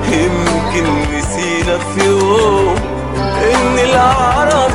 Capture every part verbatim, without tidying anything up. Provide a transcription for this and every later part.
يمكن نسينا في يوم إن العرب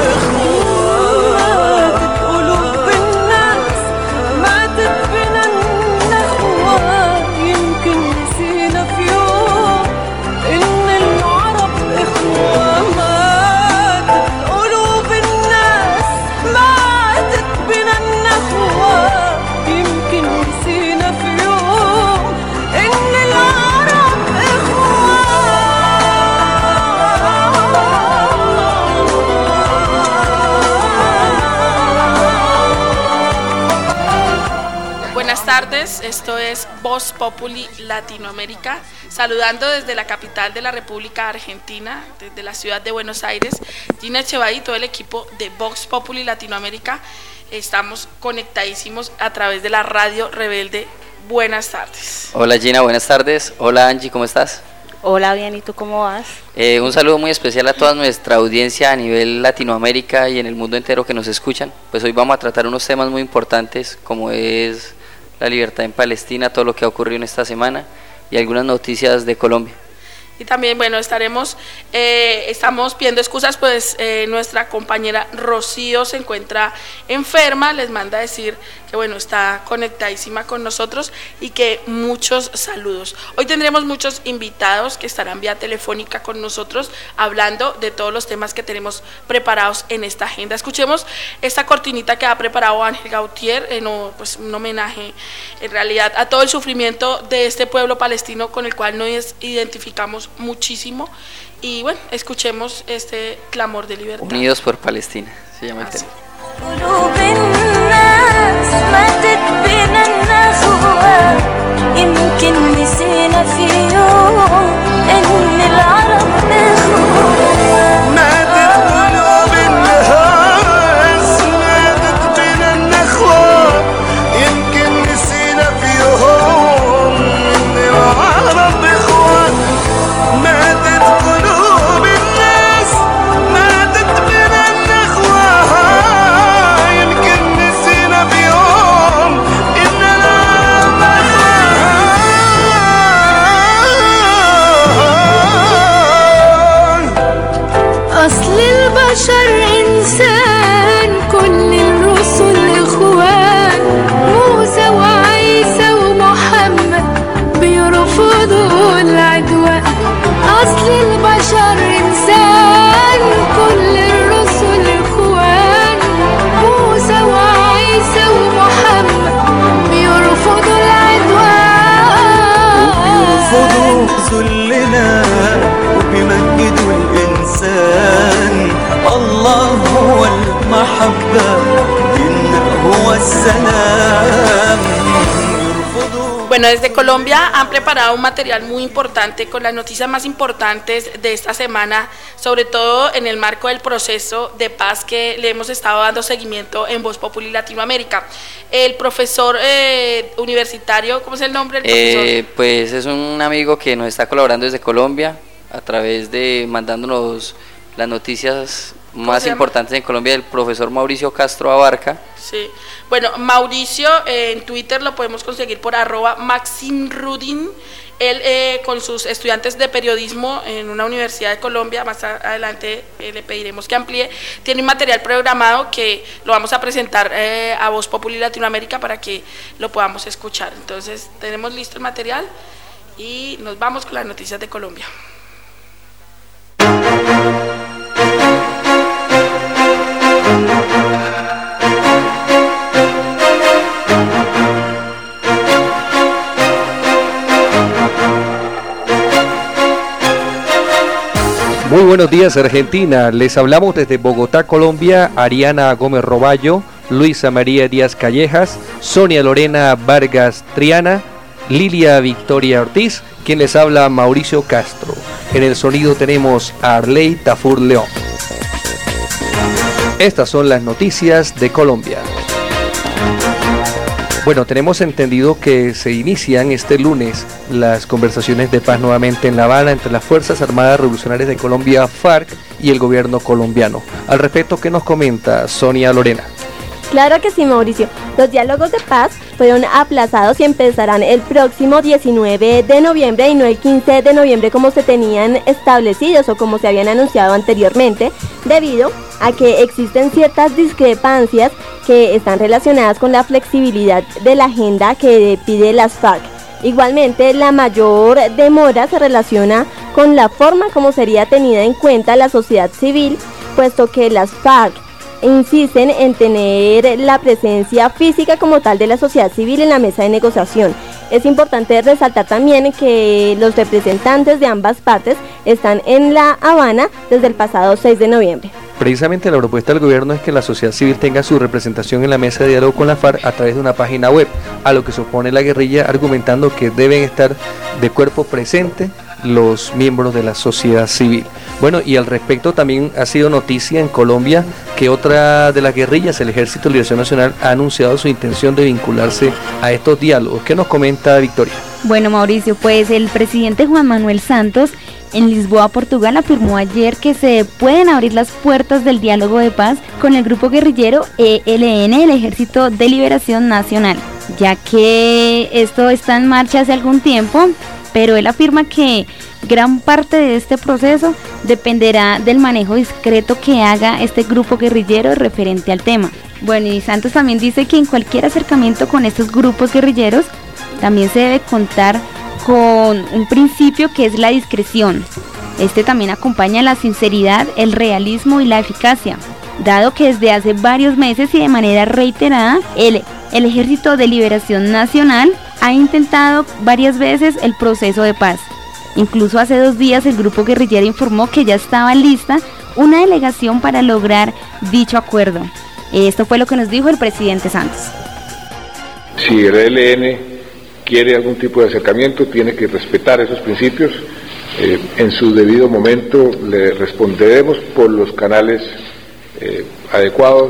Buenas tardes, esto es Voz Populi Latinoamérica, saludando desde la capital de la República Argentina, desde la ciudad de Buenos Aires. Gina Echevarri y todo el equipo de Voz Populi Latinoamérica estamos conectadísimos a través de la Radio Rebelde. Buenas tardes. Hola Gina, buenas tardes. Hola Angie, ¿cómo estás? Hola, bien, ¿y tú cómo vas? Eh, un saludo muy especial a toda nuestra audiencia a nivel Latinoamérica y en el mundo entero que nos escuchan. Pues hoy vamos a tratar unos temas muy importantes como es la libertad en Palestina, todo lo que ha ocurrido en esta semana y algunas noticias de Colombia. Y también, bueno, estaremos, eh, estamos pidiendo excusas, pues eh, nuestra compañera Rocío se encuentra enferma, les manda a decir que, bueno, está conectadísima con nosotros y que muchos saludos. Hoy tendremos muchos invitados que estarán vía telefónica con nosotros hablando de todos los temas que tenemos preparados en esta agenda. Escuchemos esta cortinita que ha preparado Ángel Gautier, eh, no, pues un homenaje en realidad a todo el sufrimiento de este pueblo palestino con el cual nos identificamos muchísimo. Y bueno, escuchemos este clamor de libertad. Unidos por Palestina, se llama el tema. ذلنا وبمجدوا الإنسان. الله هو المحبة، ديننا هو السلام. Bueno, desde Colombia han preparado un material muy importante con las noticias más importantes de esta semana, sobre todo en el marco del proceso de paz que le hemos estado dando seguimiento en Voz Populi Latinoamérica. El profesor eh, universitario, ¿cómo es el nombre del profesor? Eh, pues es un amigo que nos está colaborando desde Colombia a través de mandándonos las noticias más importantes en Colombia, el profesor Mauricio Castro Abarca. Sí, bueno, Mauricio eh, en Twitter lo podemos conseguir por arroba maximrudin. Él eh, con sus estudiantes de periodismo en una universidad de Colombia, más adelante eh, le pediremos que amplíe, tiene un material programado que lo vamos a presentar eh, a Voz Populi Latinoamérica para que lo podamos escuchar. Entonces tenemos listo el material y nos vamos con las noticias de Colombia. Muy buenos días Argentina, les hablamos desde Bogotá, Colombia, Ariana Gómez Roballo, Luisa María Díaz Callejas, Sonia Lorena Vargas Triana, Lilia Victoria Ortiz, quien les habla Mauricio Castro. En el sonido tenemos a Arley Tafur León. Estas son las noticias de Colombia. Bueno, tenemos entendido que se inician este lunes las conversaciones de paz nuevamente en La Habana entre las Fuerzas Armadas Revolucionarias de Colombia, FARC, y el gobierno colombiano. Al respecto, ¿qué nos comenta Sonia Lorena? Claro que sí, Mauricio. Los diálogos de paz fueron aplazados y empezarán el próximo diecinueve de noviembre y no el quince de noviembre como se tenían establecidos o como se habían anunciado anteriormente, debido a que existen ciertas discrepancias que están relacionadas con la flexibilidad de la agenda que pide las FARC. Igualmente, la mayor demora se relaciona con la forma como sería tenida en cuenta la sociedad civil, puesto que las FARC insisten en tener la presencia física como tal de la sociedad civil en la mesa de negociación. Es importante resaltar también que los representantes de ambas partes están en La Habana desde el pasado seis de noviembre. Precisamente la propuesta del gobierno es que la sociedad civil tenga su representación en la mesa de diálogo con la FARC a través de una página web, a lo que se opone la guerrilla argumentando que deben estar de cuerpo presente los miembros de la sociedad civil. Bueno, y al respecto también ha sido noticia en Colombia que otra de las guerrillas, el Ejército de Liberación Nacional, ha anunciado su intención de vincularse a estos diálogos. ¿Qué nos comenta Victoria? Bueno, Mauricio, pues el presidente Juan Manuel Santos en Lisboa, Portugal, afirmó ayer que se pueden abrir las puertas del diálogo de paz con el grupo guerrillero E L N, el Ejército de Liberación Nacional, ya que esto está en marcha hace algún tiempo, pero él afirma que gran parte de este proceso dependerá del manejo discreto que haga este grupo guerrillero referente al tema. Bueno, y Santos también dice que en cualquier acercamiento con estos grupos guerrilleros también se debe contar con un principio que es la discreción. Este también acompaña la sinceridad, el realismo y la eficacia, dado que desde hace varios meses y de manera reiterada el, el Ejército de Liberación Nacional ha intentado varias veces el proceso de paz. Incluso hace dos días el grupo guerrillero informó que ya estaba lista una delegación para lograr dicho acuerdo. Esto fue lo que nos dijo el presidente Santos. Si el E L N quiere algún tipo de acercamiento, tiene que respetar esos principios. Eh, en su debido momento le responderemos por los canales eh, adecuados.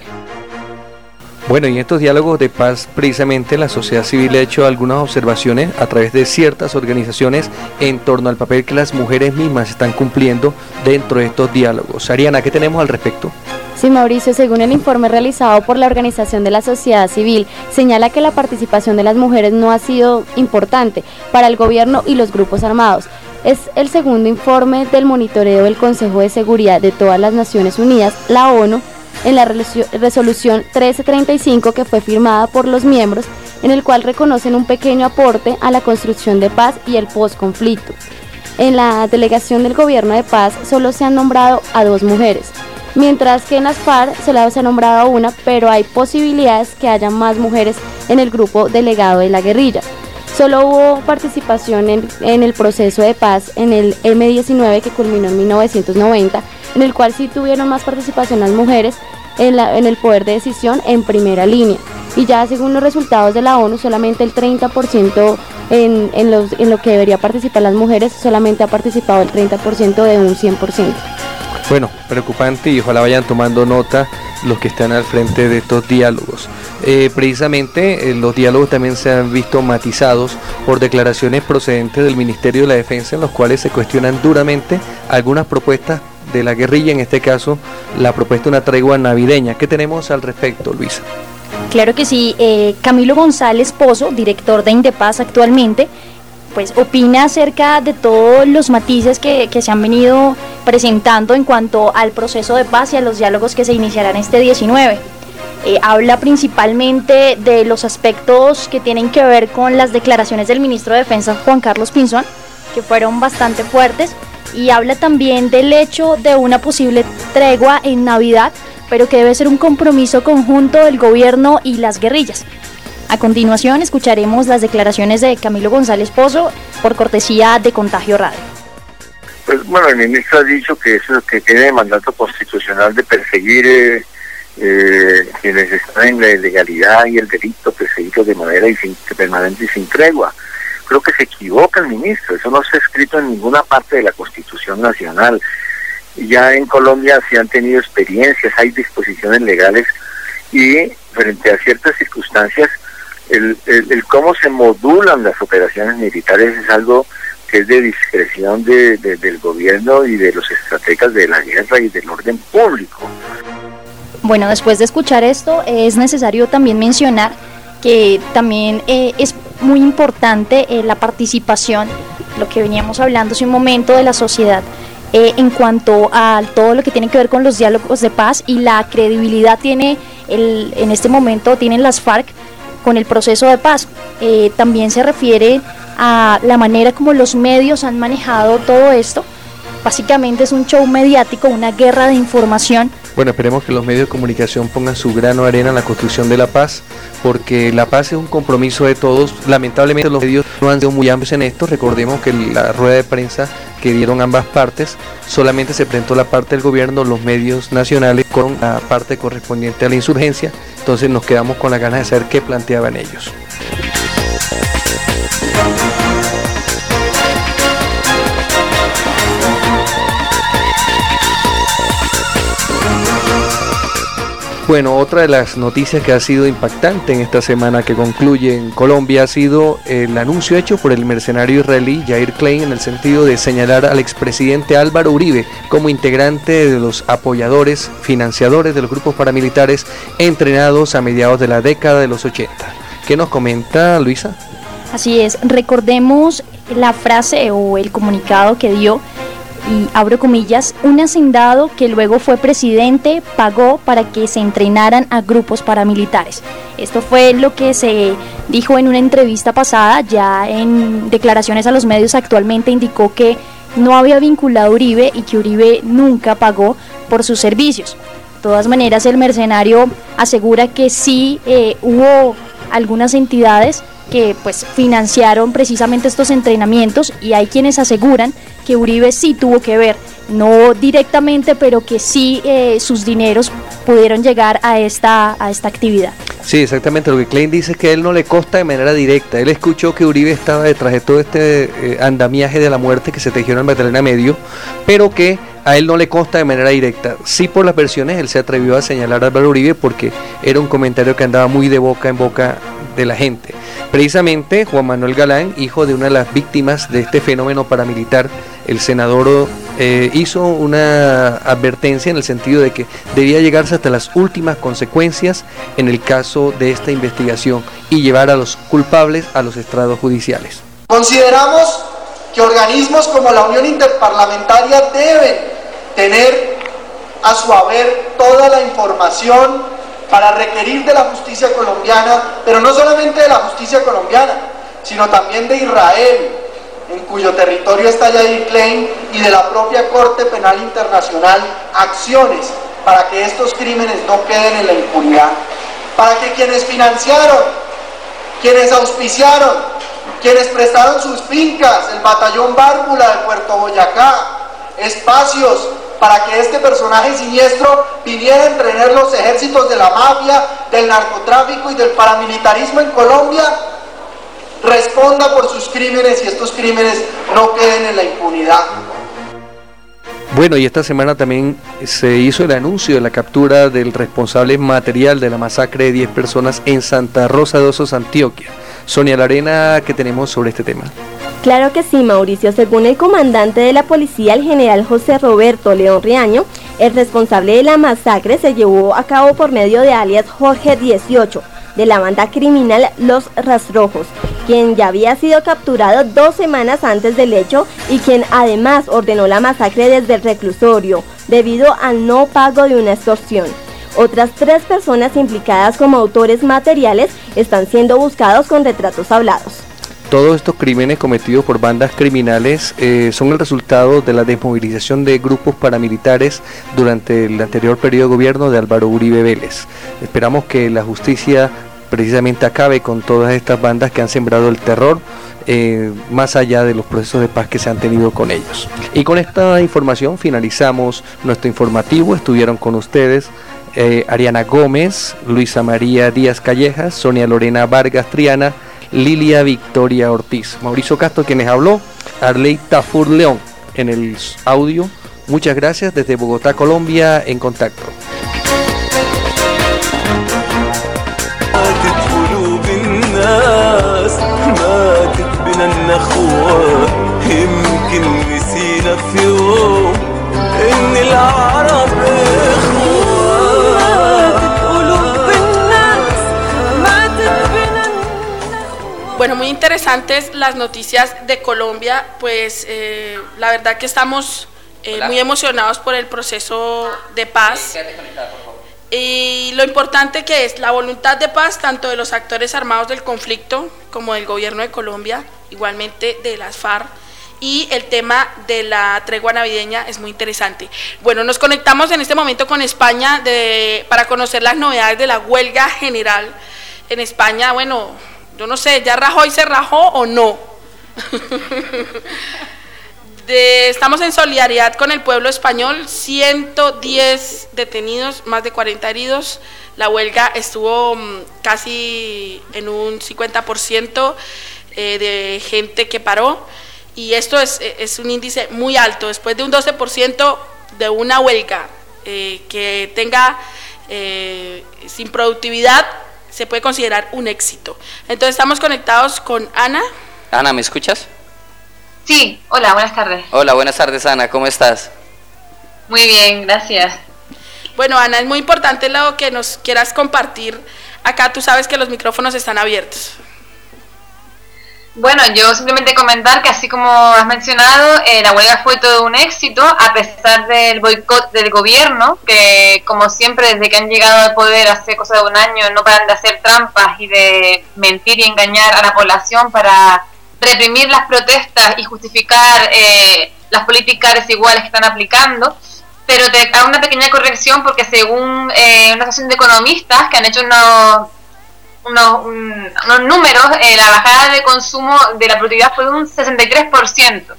Bueno, y en estos diálogos de paz, precisamente la sociedad civil ha hecho algunas observaciones a través de ciertas organizaciones en torno al papel que las mujeres mismas están cumpliendo dentro de estos diálogos. Ariana, ¿qué tenemos al respecto? Sí, Mauricio, según el informe realizado por la Organización de la Sociedad Civil, señala que la participación de las mujeres no ha sido importante para el gobierno y los grupos armados. Es el segundo informe del monitoreo del Consejo de Seguridad de todas las Naciones Unidas, la ONU, en la resolución trece treinta y cinco que fue firmada por los miembros, en el cual reconocen un pequeño aporte a la construcción de paz y el posconflicto. En la delegación del gobierno de paz solo se han nombrado a dos mujeres, mientras que en las FARC solo se ha nombrado a una, pero hay posibilidades que haya más mujeres en el grupo delegado de la guerrilla. Solo hubo participación en, en el proceso de paz en el eme diecinueve que culminó en mil novecientos noventa, en el cual sí tuvieron más participación las mujeres en, la, en el poder de decisión en primera línea. Y ya según los resultados de la ONU, solamente el treinta por ciento en, en, los, en lo que debería participar las mujeres, solamente ha participado el treinta por ciento de un cien por ciento. Bueno, preocupante, y ojalá vayan tomando nota los que están al frente de estos diálogos. Eh, precisamente eh, los diálogos también se han visto matizados por declaraciones procedentes del Ministerio de la Defensa, en los cuales se cuestionan duramente algunas propuestas de la guerrilla, en este caso la propuesta de una tregua navideña. ¿Qué tenemos al respecto, Luisa? Claro que sí, eh, Camilo González Pozo, director de Indepaz actualmente, pues opina acerca de todos los matices que, que se han venido presentando en cuanto al proceso de paz y a los diálogos que se iniciarán este diecinueve. Eh, habla principalmente de los aspectos que tienen que ver con las declaraciones del ministro de Defensa, Juan Carlos Pinzón, que fueron bastante fuertes, y habla también del hecho de una posible tregua en Navidad, pero que debe ser un compromiso conjunto del gobierno y las guerrillas. A continuación escucharemos las declaraciones de Camilo González Pozo por cortesía de Contagio Radio. Pues bueno, el ministro ha dicho que eso que tiene mandato constitucional de perseguir eh, eh, quienes están en la ilegalidad y el delito, perseguirlos de manera y sin, permanente y sin tregua. Creo que se equivoca el ministro, eso no está escrito en ninguna parte de la Constitución Nacional. Ya en Colombia se han tenido experiencias, hay disposiciones legales y frente a ciertas circunstancias El, el, el cómo se modulan las operaciones militares es algo que es de discreción de, de, del gobierno y de los estrategas de la guerra y del orden público. Bueno, después de escuchar esto, es necesario también mencionar que también eh, es muy importante eh, la participación, lo que veníamos hablando hace un momento, de la sociedad eh, en cuanto a todo lo que tiene que ver con los diálogos de paz, y la credibilidad tiene el, en este momento tienen las FARC con el proceso de paz. Eh, también se refiere a la manera como los medios han manejado todo esto. Básicamente es un show mediático, una guerra de información. Bueno, esperemos que los medios de comunicación pongan su grano de arena en la construcción de la paz, porque la paz es un compromiso de todos. Lamentablemente los medios no han sido muy amplios en esto. Recordemos que la rueda de prensa que dieron ambas partes, solamente se presentó la parte del gobierno, los medios nacionales con la parte correspondiente a la insurgencia. Entonces nos quedamos con las ganas de saber qué planteaban ellos. Bueno, otra de las noticias que ha sido impactante en esta semana que concluye en Colombia ha sido el anuncio hecho por el mercenario israelí Yair Klein en el sentido de señalar al expresidente Álvaro Uribe como integrante de los apoyadores, financiadores de los grupos paramilitares entrenados a mediados de la década de los ochenta. ¿Qué nos comenta Luisa? Así es, recordemos la frase o el comunicado que dio, y abro comillas: un hacendado que luego fue presidente pagó para que se entrenaran a grupos paramilitares. Esto fue lo que se dijo en una entrevista pasada. Ya en declaraciones a los medios actualmente indicó que no había vinculado a Uribe y que Uribe nunca pagó por sus servicios. De todas maneras, el mercenario asegura que sí eh, hubo algunas entidades que pues financiaron precisamente estos entrenamientos, y hay quienes aseguran que Uribe sí tuvo que ver, no directamente, pero que sí eh, sus dineros pudieron llegar a esta, a esta actividad. Sí, exactamente, lo que Klein dice es que a él no le consta de manera directa. Él escuchó que Uribe estaba detrás de todo este eh, andamiaje de la muerte que se tejió en Magdalena Medio, pero que a él no le consta de manera directa. Sí, por las versiones, él se atrevió a señalar a Álvaro Uribe porque era un comentario que andaba muy de boca en boca de la gente. Precisamente Juan Manuel Galán, hijo de una de las víctimas de este fenómeno paramilitar, el senador eh, hizo una advertencia en el sentido de que debía llegarse hasta las últimas consecuencias en el caso de esta investigación y llevar a los culpables a los estrados judiciales. Consideramos que organismos como la Unión Interparlamentaria deben tener a su haber toda la información para requerir de la justicia colombiana, pero no solamente de la justicia colombiana, sino también de Israel, en cuyo territorio está Yair Klein, y de la propia Corte Penal Internacional, acciones para que estos crímenes no queden en la impunidad, para que quienes financiaron, quienes auspiciaron, quienes prestaron sus fincas, el batallón Bárbula de Puerto Boyacá, espacios para que este personaje siniestro viniera a entrenar los ejércitos de la mafia, del narcotráfico y del paramilitarismo en Colombia, responda por sus crímenes y estos crímenes no queden en la impunidad. Bueno, y esta semana también se hizo el anuncio de la captura del responsable material de la masacre de diez personas en Santa Rosa de Osos, Antioquia. Sonia Lorena, ¿qué tenemos sobre este tema? Claro que sí, Mauricio. Según el comandante de la policía, el general José Roberto León Riaño, el responsable de la masacre se llevó a cabo por medio de alias Jorge dieciocho, de la banda criminal Los Rastrojos, quien ya había sido capturado dos semanas antes del hecho y quien además ordenó la masacre desde el reclusorio, debido al no pago de una extorsión. Otras tres personas implicadas como autores materiales están siendo buscados con retratos hablados. Todos estos crímenes cometidos por bandas criminales eh, son el resultado de la desmovilización de grupos paramilitares durante el anterior periodo de gobierno de Álvaro Uribe Vélez. Esperamos que la justicia precisamente acabe con todas estas bandas que han sembrado el terror, eh, más allá de los procesos de paz que se han tenido con ellos. Y con esta información finalizamos nuestro informativo. Estuvieron con ustedes eh, Ariana Gómez, Luisa María Díaz Callejas, Sonia Lorena Vargas Triana, Lilia Victoria Ortiz, Mauricio Castro quienes habló, Arley Tafur León en el audio. Muchas gracias desde Bogotá, Colombia, en contacto. في يوم إن العرب إخوان Bueno, muy interesantes las noticias de Colombia, pues eh, la verdad que estamos eh, muy emocionados por el proceso de paz. Y lo importante que es la voluntad de paz tanto de los actores armados del conflicto como del gobierno de Colombia, igualmente de las FARC, y el tema de la tregua navideña es muy interesante. Bueno, nos conectamos en este momento con España de, para conocer las novedades de la huelga general en España. Bueno, yo no sé, ¿ya Rajoy se rajó o no? De, estamos en solidaridad con el pueblo español, ciento diez detenidos, más de cuarenta heridos. La huelga estuvo um, casi en un cincuenta por ciento eh, de gente que paró, y esto es, es un índice muy alto. Después de un doce por ciento de una huelga eh, que tenga eh, sin productividad, se puede considerar un éxito. Entonces estamos conectados con Ana. Ana, ¿me escuchas? Sí, hola, buenas tardes. Hola, buenas tardes, Ana, ¿cómo estás? Muy bien, gracias. Bueno, Ana, es muy importante lo que nos quieras compartir. Acá tú sabes que los micrófonos están abiertos. Bueno, yo simplemente comentar que así como has mencionado, eh, la huelga fue todo un éxito, a pesar del boicot del gobierno, que como siempre desde que han llegado al poder hace cosa de un año no paran de hacer trampas y de mentir y engañar a la población para reprimir las protestas y justificar eh, las políticas desiguales que están aplicando. Pero te hago una pequeña corrección, porque según eh, una asociación de economistas que han hecho unos, unos, un, unos números, eh, la bajada de consumo de la productividad fue de un sesenta y tres por ciento.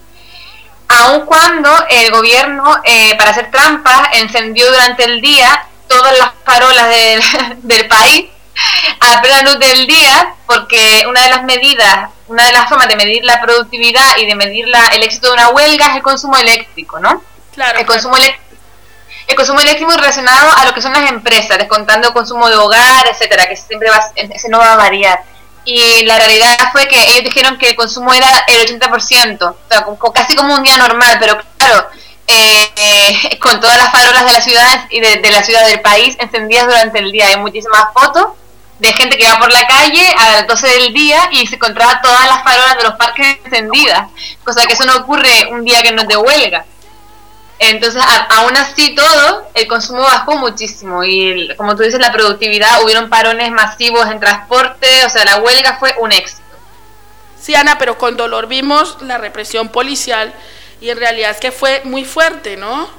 Aun cuando el gobierno, eh, para hacer trampas, encendió durante el día todas las farolas del, del país a plena luz del día, porque una de las medidas, una de las formas de medir la productividad y de medir la, el éxito de una huelga es el consumo eléctrico, ¿no? Claro. El consumo eléctrico, el consumo eléctrico relacionado a lo que son las empresas, descontando consumo de hogar, etcétera, que siempre va, ese no va a variar. Y la realidad fue que ellos dijeron que el consumo era el ochenta por ciento, o sea, casi como un día normal, pero claro, Eh, eh, con todas las farolas de la ciudad y de, de la ciudad del país encendidas durante el día. Hay muchísimas fotos de gente que va por la calle a las doce del día y se encontraba todas las farolas de los parques encendidas, cosa que eso no ocurre un día que no es de huelga. Entonces, a, aún así todo, el consumo bajó muchísimo y, el, como tú dices, la productividad, hubieron parones masivos en transporte, o sea, la huelga fue un éxito. Sí, Ana, pero con dolor vimos la represión policial, y en realidad es que fue muy fuerte, ¿no?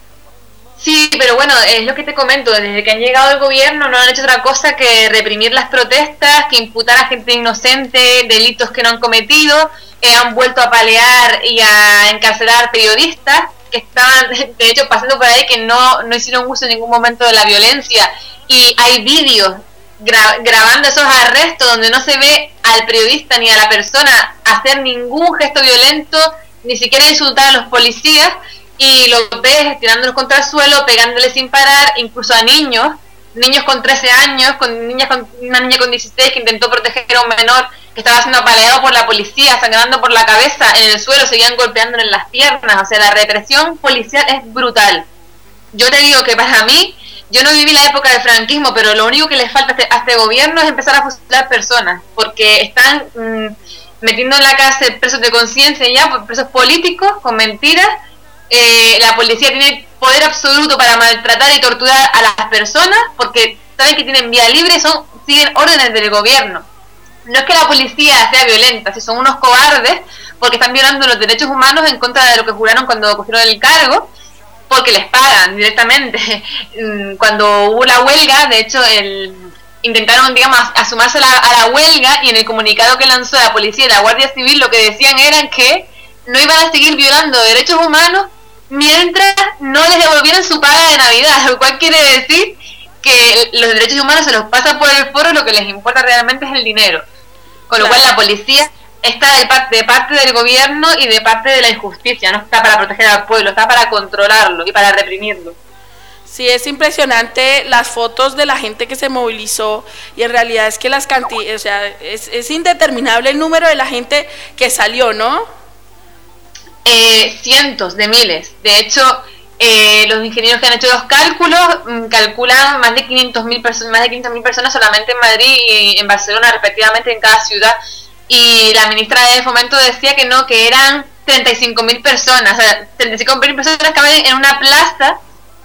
Sí, pero bueno, es lo que te comento, desde que han llegado al gobierno no han hecho otra cosa que reprimir las protestas, que imputar a gente inocente delitos que no han cometido, eh, han vuelto a apalear y a encarcelar periodistas que estaban, de hecho, pasando por ahí, que no, no hicieron uso en ningún momento de la violencia, y hay vídeos gra grabando esos arrestos donde no se ve al periodista ni a la persona hacer ningún gesto violento, ni siquiera insultar a los policías, y los ves tirándolos contra el suelo, pegándoles sin parar, incluso a niños, niños con trece años, con niñas con una niña con dieciséis que intentó proteger a un menor que estaba siendo apaleado por la policía, sangrando por la cabeza, en el suelo, seguían golpeándole en las piernas. O sea, la represión policial es brutal. Yo te digo que para mí, yo no viví la época del franquismo, pero lo único que les falta a este, a este gobierno es empezar a fusilar personas, porque están mmm, metiendo en la cárcel presos de conciencia ya, presos políticos, con mentiras. Eh, la policía tiene poder absoluto para maltratar y torturar a las personas, porque saben que tienen vía libre y son, siguen órdenes del gobierno. No es que la policía sea violenta, si son unos cobardes, porque están violando los derechos humanos en contra de lo que juraron cuando cogieron el cargo, porque les pagan directamente. Cuando hubo la huelga, de hecho, el, intentaron, digamos, asumarse a la, a la huelga, y en el comunicado que lanzó la policía y la Guardia Civil lo que decían era que no iban a seguir violando derechos humanos mientras no les devolvieran su paga de Navidad, lo cual quiere decir que los derechos humanos se los pasa por el foro, lo que les importa realmente es el dinero. Con lo cual la policía está de parte, de parte del gobierno y de parte de la injusticia, no está para proteger al pueblo, está para controlarlo y para reprimirlo. Sí, es impresionante las fotos de la gente que se movilizó, y en realidad es que las cantidades, o sea, es, es indeterminable el número de la gente que salió, ¿no? Eh, cientos de miles. De hecho, Eh, los ingenieros que han hecho los cálculos mm, calculan más de quinientas mil personas, más de quinientas mil personas solamente en Madrid y en Barcelona, respectivamente, en cada ciudad. Y la ministra de Fomento decía que no, que eran treinta y cinco mil personas, o sea, treinta y cinco mil personas caben en una plaza,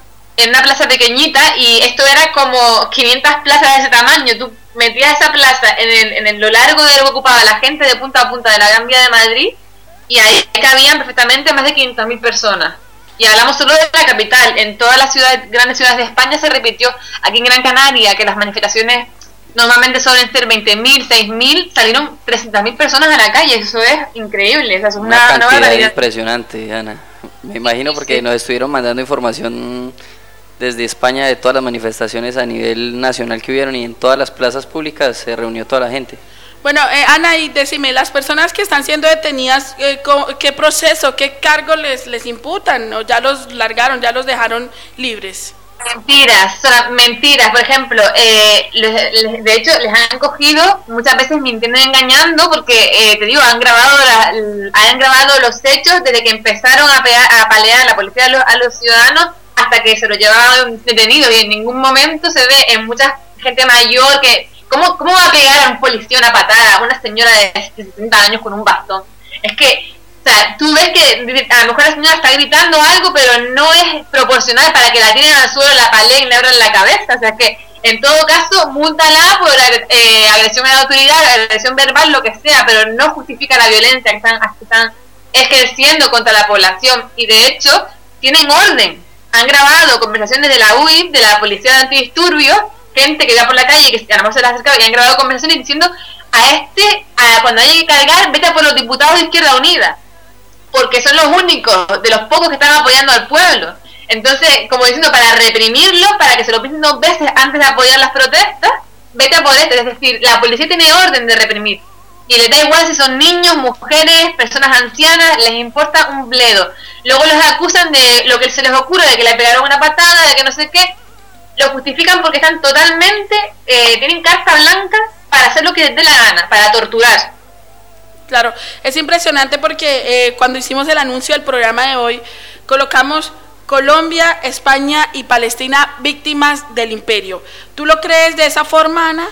en una plaza pequeñita, y esto era como quinientas plazas de ese tamaño. Tú metías esa plaza en, el, en el, lo largo de lo que ocupaba la gente de punta a punta de la Gran Vía de Madrid, y ahí cabían perfectamente más de quinientas mil personas. Y hablamos solo de la capital. En todas las ciudades, grandes ciudades de España se repitió. Aquí en Gran Canaria, que las manifestaciones normalmente suelen ser veinte mil, seis mil, salieron trescientas mil personas a la calle. Eso es increíble, o sea, eso es una, una, cantidad una barbaridad impresionante, Ana. Me imagino porque sí. Nos estuvieron mandando información desde España de todas las manifestaciones a nivel nacional que hubieron, y en todas las plazas públicas se reunió toda la gente. Bueno, eh, Ana, y decime, las personas que están siendo detenidas, eh, ¿qué proceso, qué cargo les, les imputan? ¿O ya los largaron, ya los dejaron libres? Mentiras, son mentiras. Por ejemplo, eh, les, les, de hecho les han cogido muchas veces mintiendo y engañando, porque eh, te digo, han grabado la, han grabado los hechos desde que empezaron a, pegar, a palear la policía a los, a los ciudadanos hasta que se los llevaban detenidos, y en ningún momento se ve en mucha gente mayor que ¿cómo, cómo va a pegar a un policía una patada a una señora de sesenta años con un bastón? Es que, o sea, tú ves que a lo mejor la señora está gritando algo, pero no es proporcional para que la tiren al suelo, la paleen y le abran la cabeza. O sea que, en todo caso, múltala por eh, agresión a la autoridad, agresión verbal, lo que sea, pero no justifica la violencia que están, que están ejerciendo contra la población. Y de hecho, tienen orden. Han grabado conversaciones de la U I, de la Policía de Antidisturbios, gente que iba por la calle y que a lo mejor se les acercaba, y han grabado conversaciones diciendo a este, a, cuando haya que cargar, vete a por los diputados de Izquierda Unida, porque son los únicos de los pocos que están apoyando al pueblo. Entonces, como diciendo, para reprimirlo, para que se lo piensen dos veces antes de apoyar las protestas, vete a por este. Es decir, la policía tiene orden de reprimir, y les da igual si son niños, mujeres, personas ancianas, les importa un bledo. Luego los acusan de lo que se les ocurre, de que le pegaron una patada, de que no sé qué. Lo justifican porque están totalmente, eh, tienen carta blanca para hacer lo que les dé la gana, para torturar. Claro, es impresionante porque eh, cuando hicimos el anuncio del programa de hoy, colocamos Colombia, España y Palestina víctimas del imperio. ¿Tú lo crees de esa forma, Ana?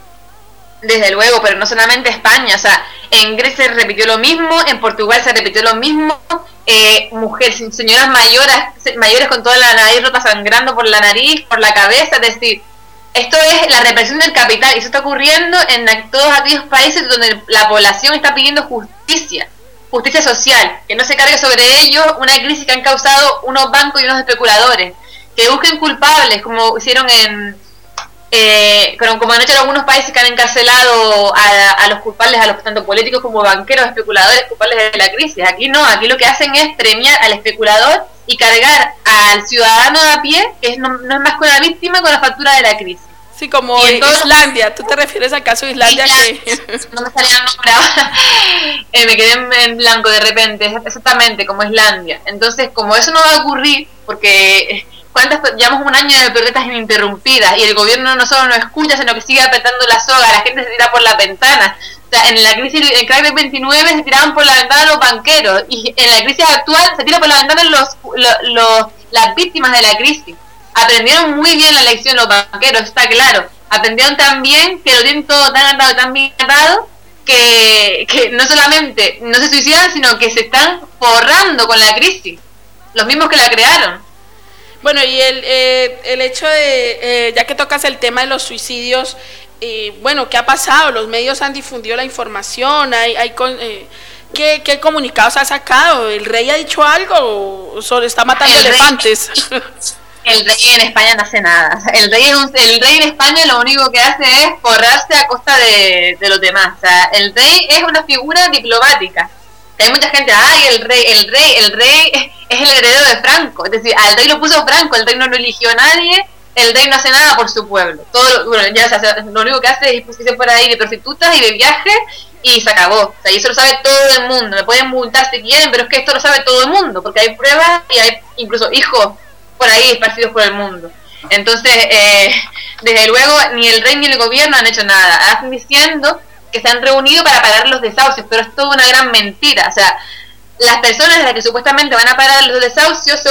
Desde luego, pero no solamente España, o sea, en Grecia se repitió lo mismo, en Portugal se repitió lo mismo, eh, mujeres, señoras mayores, mayores con toda la nariz rota, sangrando por la nariz, por la cabeza. Es decir, esto es la represión del capital, y eso está ocurriendo en todos aquellos países donde la población está pidiendo justicia, justicia social, que no se cargue sobre ellos una crisis que han causado unos bancos y unos especuladores, que busquen culpables, como hicieron en... Eh, como han hecho algunos países que han encarcelado a, a los culpables, a los tanto políticos como banqueros, especuladores culpables de la crisis. Aquí no, aquí lo que hacen es premiar al especulador y cargar al ciudadano de a pie, que es, no, no es más que una víctima, con la factura de la crisis. Sí, como Islandia. ¿Tú te refieres al caso de Islandia? Islandia que... No me salía el nombre ahora. eh, me quedé en, en blanco de repente. Exactamente, como Islandia. Entonces, como eso no va a ocurrir, porque... ¿Cuántas? Llevamos un año de protestas ininterrumpidas y el gobierno no solo no escucha, sino que sigue apretando la soga, la gente se tira por la ventana. O sea, en la crisis, el crack del veintinueve se tiraban por la ventana los banqueros, y en la crisis actual se tira por la ventana los, los, los las víctimas de la crisis. Aprendieron muy bien la lección los banqueros, está claro. Aprendieron también que lo tienen todo tan atado, tan bien atado, que, que no solamente no se suicidan, sino que se están forrando con la crisis, los mismos que la crearon. Bueno, y el, eh, el hecho de, eh, ya que tocas el tema de los suicidios, eh, bueno, ¿qué ha pasado? Los medios han difundido la información, hay, hay eh, ¿qué, ¿qué comunicados ha sacado? ¿El rey ha dicho algo o solo está matando el elefantes? Rey, el rey en España no hace nada. El rey, es un, el rey en España lo único que hace es forrarse a costa de, de los demás. O sea, el rey es una figura diplomática. Hay mucha gente, ay, el rey, el rey, el rey es el heredero de Franco. Es decir, al rey lo puso Franco, el rey no lo eligió a nadie, el rey no hace nada por su pueblo. Todo, bueno, ya o sea, lo único que hace es disposición por ahí de prostitutas y de viajes, y se acabó. O sea, y eso lo sabe todo el mundo. Me pueden multar si quieren, pero es que esto lo sabe todo el mundo, porque hay pruebas y hay incluso hijos por ahí esparcidos por el mundo. Entonces, eh, desde luego, ni el rey ni el gobierno han hecho nada. Están diciendo que se han reunido para pagar los desahucios, pero es toda una gran mentira. O sea, las personas a las que supuestamente van a pagar los desahucios son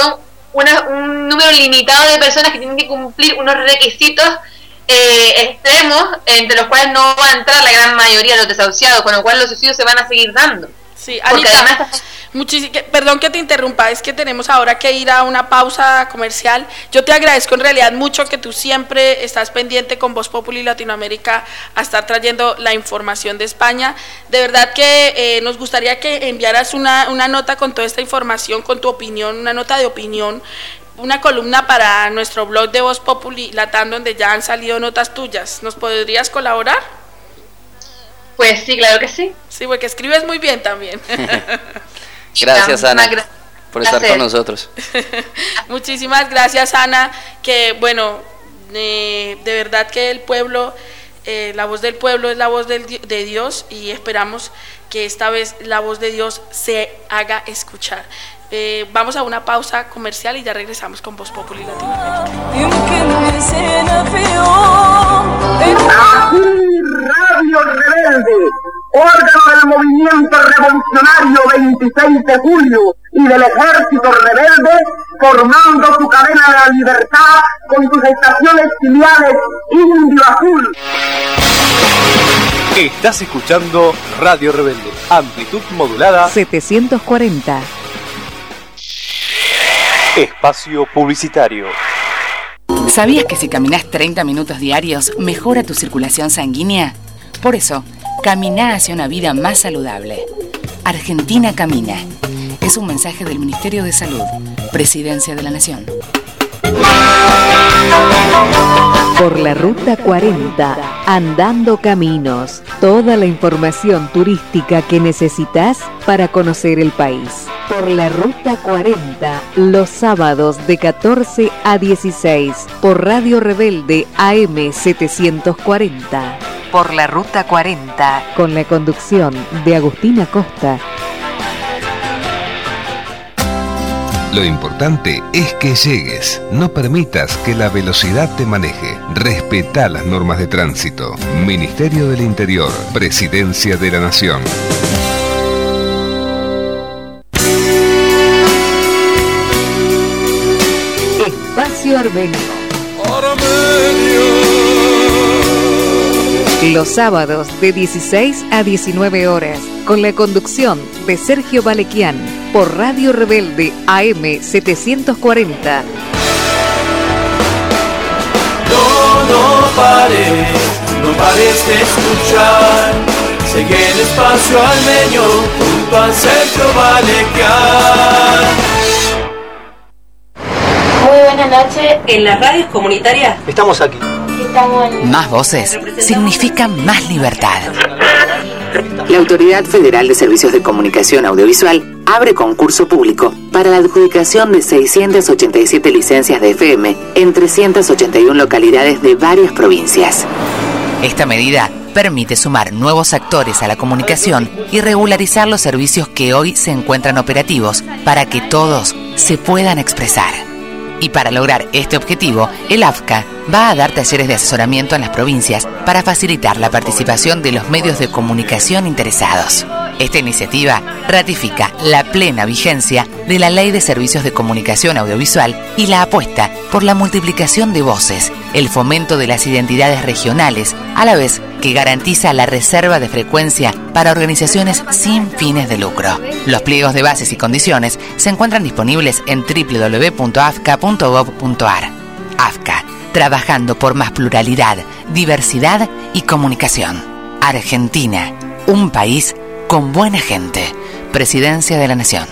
una, un número limitado de personas que tienen que cumplir unos requisitos eh, extremos, entre los cuales no va a entrar la gran mayoría de los desahuciados, con lo cual los suicidios se van a seguir dando. Sí, Anita, además, muchis- perdón que te interrumpa, es que tenemos ahora que ir a una pausa comercial. Yo te agradezco en realidad mucho que tú siempre estás pendiente con Voz Populi Latinoamérica a estar trayendo la información de España. De verdad que eh, nos gustaría que enviaras una, una nota con toda esta información, con tu opinión, una nota de opinión, una columna para nuestro blog de Voz Populi Latam, donde ya han salido notas tuyas. ¿Nos podrías colaborar? Pues sí, claro que sí. Sí, porque escribes muy bien también. Gracias, Ana, Gra- por estar con nosotros. Muchísimas gracias, Ana, que bueno, eh, de verdad que el pueblo, eh, la voz del pueblo es la voz del, de Dios, y esperamos que esta vez la voz de Dios se haga escuchar. Eh, vamos a una pausa comercial y ya regresamos con Voz Populi Latinoamérica. Radio Rebelde, órgano del movimiento revolucionario veintiséis de julio y del ejército rebelde, formando su cadena de la libertad con sus estaciones filiales Indio Azul. Estás escuchando Radio Rebelde, amplitud modulada setecientos cuarenta. Espacio publicitario. ¿Sabías que si caminas treinta minutos diarios mejora tu circulación sanguínea? Por eso, camina hacia una vida más saludable. Argentina camina. Es un mensaje del Ministerio de Salud, Presidencia de la Nación. Por la Ruta cuarenta, Andando Caminos. Toda la información turística que necesitas para conocer el país. Por la Ruta cuarenta, los sábados de catorce a dieciséis, por Radio Rebelde A M setecientos cuarenta. Por la Ruta cuarenta, con la conducción de Agustina Costa. Lo importante es que llegues. No permitas que la velocidad te maneje. Respeta las normas de tránsito. Ministerio del Interior, Presidencia de la Nación. Espacio Armenio. Los sábados de dieciséis a diecinueve horas, con la conducción de Sergio Balequian, por Radio Rebelde A M setecientos cuarenta. No, no pares, no pares de escuchar. Sigue el Espacio Armenio junto a Sergio Balequian. Muy buenas noches. En las radios comunitarias Estamos aquí. estamos en... Más voces significan más libertad. La Autoridad Federal de Servicios de Comunicación Audiovisual abre concurso público para la adjudicación de seiscientas ochenta y siete licencias de F M en trescientas ochenta y una localidades de varias provincias. Esta medida permite sumar nuevos actores a la comunicación y regularizar los servicios que hoy se encuentran operativos para que todos se puedan expresar. Y para lograr este objetivo, el A F C A va a dar talleres de asesoramiento en las provincias para facilitar la participación de los medios de comunicación interesados. Esta iniciativa ratifica la plena vigencia de la Ley de Servicios de Comunicación Audiovisual y la apuesta por la multiplicación de voces, el fomento de las identidades regionales, a la vez que garantiza la reserva de frecuencia para organizaciones sin fines de lucro. Los pliegos de bases y condiciones se encuentran disponibles en doble u doble u doble u punto a f c a punto gov punto a r. A F C A, trabajando por más pluralidad, diversidad y comunicación. Argentina, un país con buena gente. Presidencia de la Nación.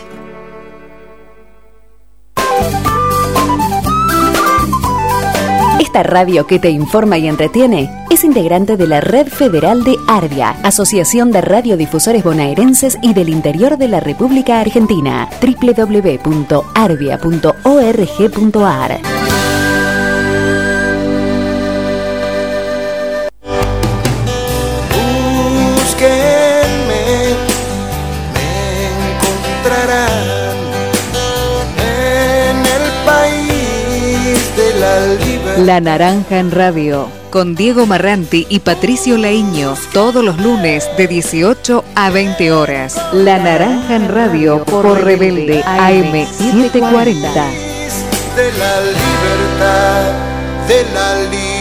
Esta radio que te informa y entretiene es integrante de la Red Federal de Arbia, Asociación de Radiodifusores Bonaerenses y del Interior de la República Argentina. doble u doble u doble u punto arbia punto org punto a r. Búsquenme, me encontrarán en el país de la libertad. La Naranja en Radio, con Diego Marranti y Patricio Laíño, todos los lunes de dieciocho a veinte horas. La Naranja en Radio por Rebelde A M setecientos cuarenta. de la libertad, de la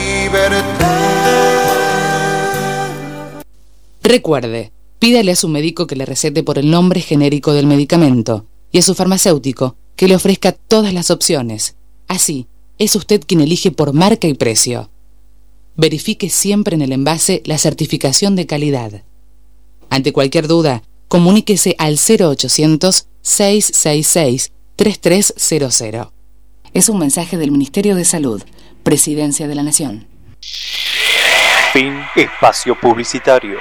libertad. Recuerde, pídale a su médico que le recete por el nombre genérico del medicamento y a su farmacéutico que le ofrezca todas las opciones. Así, es usted quien elige por marca y precio. Verifique siempre en el envase la certificación de calidad. Ante cualquier duda, comuníquese al cero ochocientos, seiscientos sesenta y seis, treinta y tres cero cero. Es un mensaje del Ministerio de Salud, Presidencia de la Nación. Fin espacio publicitario.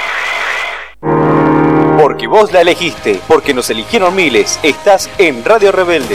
Porque vos la elegiste, porque nos eligieron miles, estás en Radio Rebelde.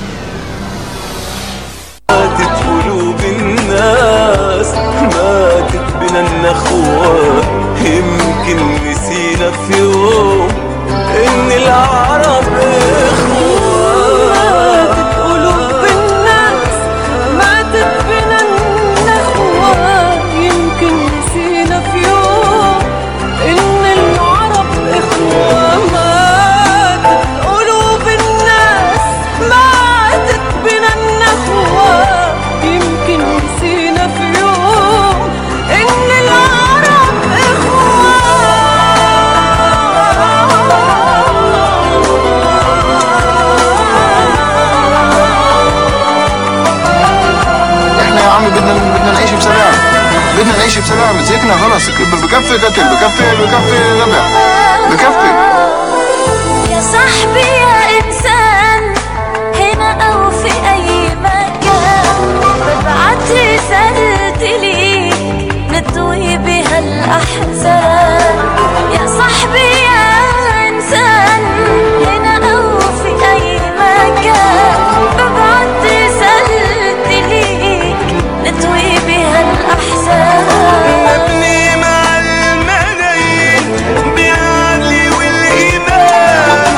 بدنا نعيش بسلام، زهقنا خلص، بكفي قتل، بكفي بكفي ذبح، بكفي. يا صاحبي يا إنسان، هنا أو في أي مكان، ببعت رسالتي ليك نطوي بها الأحزان. يا صاحبي يا إنسان، هنا أو في أي مكان، ببعت رسالتي ليك نطوي بها الأحزان. نبني مع الملايين بعدلي والإيمان.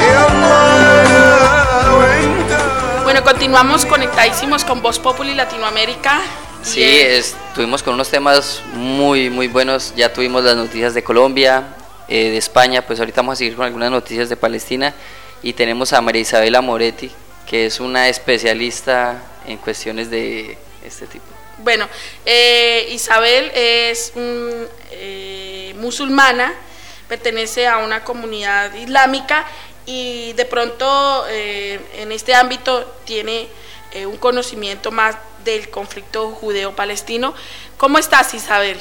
Bueno, continuamos conectadísimos con Voz Populi Latinoamérica. Sí, estuvimos con unos temas muy, muy buenos. Ya tuvimos las noticias de Colombia, eh, de España, pues ahorita vamos a seguir con algunas noticias de Palestina. Y tenemos a María Isabela Moretti, que es una especialista en cuestiones de este tipo. Bueno, eh, Isabel es un, eh, musulmana, pertenece a una comunidad islámica y de pronto eh, en este ámbito tiene eh, un conocimiento más del conflicto judeo-palestino. ¿Cómo estás, Isabel?